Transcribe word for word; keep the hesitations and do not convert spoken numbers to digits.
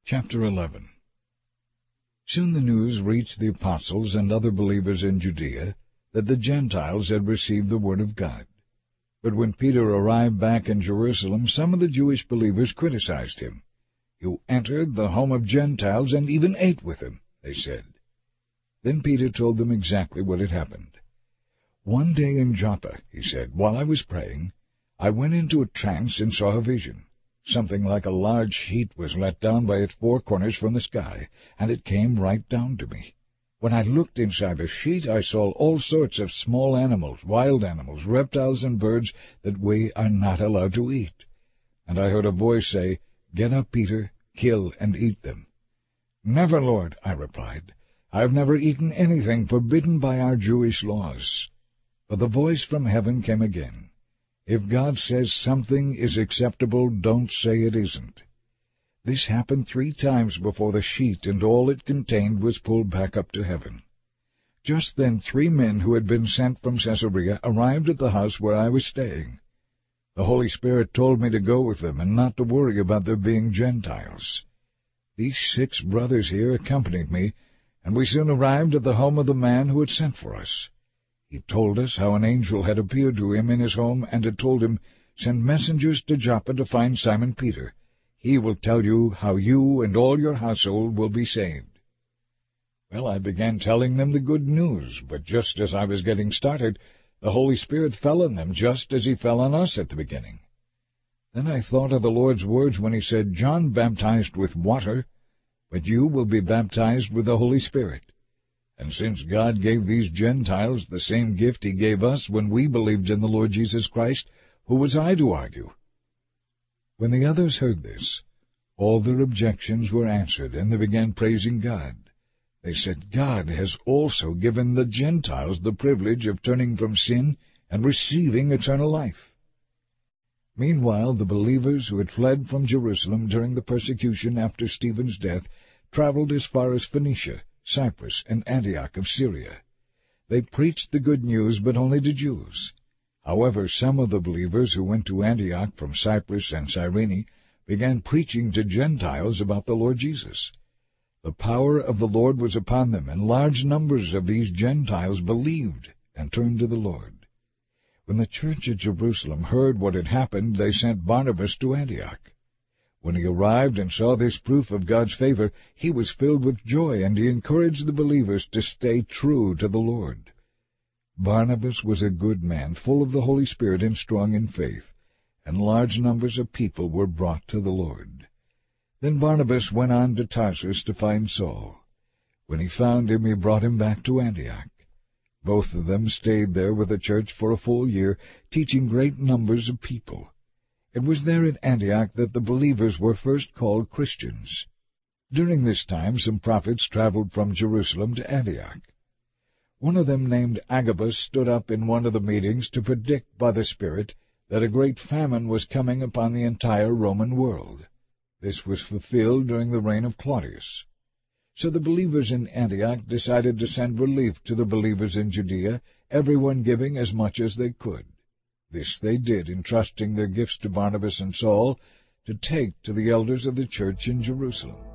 Chapter eleven. Soon the news reached the apostles and other believers in Judea that the Gentiles had received the word of God. But when Peter arrived back in Jerusalem, some of the Jewish believers criticized him. "You entered the home of Gentiles and even ate with them," they said. Then Peter told them exactly what had happened. "One day in Joppa," he said, "while I was praying, I went into a trance and saw a vision. Something like a large sheet was let down by its four corners from the sky, and it came right down to me. When I looked inside the sheet, I saw all sorts of small animals, wild animals, reptiles, and birds that we are not allowed to eat. And I heard a voice say, 'Get up, Peter, kill and eat them.' 'Never, Lord,' I replied. 'I have never eaten anything forbidden by our Jewish laws.' But the voice from heaven came again. 'If God says something is acceptable, don't say it isn't.' This happened three times before the sheet and all it contained was pulled back up to heaven. Just then three men who had been sent from Caesarea arrived at the house where I was staying. The Holy Spirit told me to go with them and not to worry about their being Gentiles. These six brothers here accompanied me, and we soon arrived at the home of the man who had sent for us. He told us how an angel had appeared to him in his home and had told him, 'Send messengers to Joppa to find Simon Peter. He will tell you how you and all your household will be saved.' Well, I began telling them the good news, but just as I was getting started, the Holy Spirit fell on them just as he fell on us at the beginning. Then I thought of the Lord's words when he said, 'John baptized with water, but you will be baptized with the Holy Spirit.' And since God gave these Gentiles the same gift he gave us when we believed in the Lord Jesus Christ, who was I to argue?" When the others heard this, all their objections were answered, and they began praising God. They said, "God has also given the Gentiles the privilege of turning from sin and receiving eternal life." Meanwhile, the believers who had fled from Jerusalem during the persecution after Stephen's death traveled as far as Phoenicia, Cyprus, and Antioch of Syria. They preached the good news, but only to Jews. However, some of the believers who went to Antioch from Cyprus and Cyrene began preaching to Gentiles about the Lord Jesus. The power of the Lord was upon them, and large numbers of these Gentiles believed and turned to the Lord. When the church at Jerusalem heard what had happened, they sent Barnabas to Antioch. When he arrived and saw this proof of God's favor, he was filled with joy, and he encouraged the believers to stay true to the Lord. Barnabas was a good man, full of the Holy Spirit and strong in faith, and large numbers of people were brought to the Lord. Then Barnabas went on to Tarsus to find Saul. When he found him, he brought him back to Antioch. Both of them stayed there with the church for a full year, teaching great numbers of people. It was there at Antioch that the believers were first called Christians. During this time some prophets traveled from Jerusalem to Antioch. One of them, named Agabus, stood up in one of the meetings to predict by the Spirit that a great famine was coming upon the entire Roman world. This was fulfilled during the reign of Claudius. So the believers in Antioch decided to send relief to the believers in Judea, everyone giving as much as they could. This they did, entrusting their gifts to Barnabas and Saul to take to the elders of the church in Jerusalem.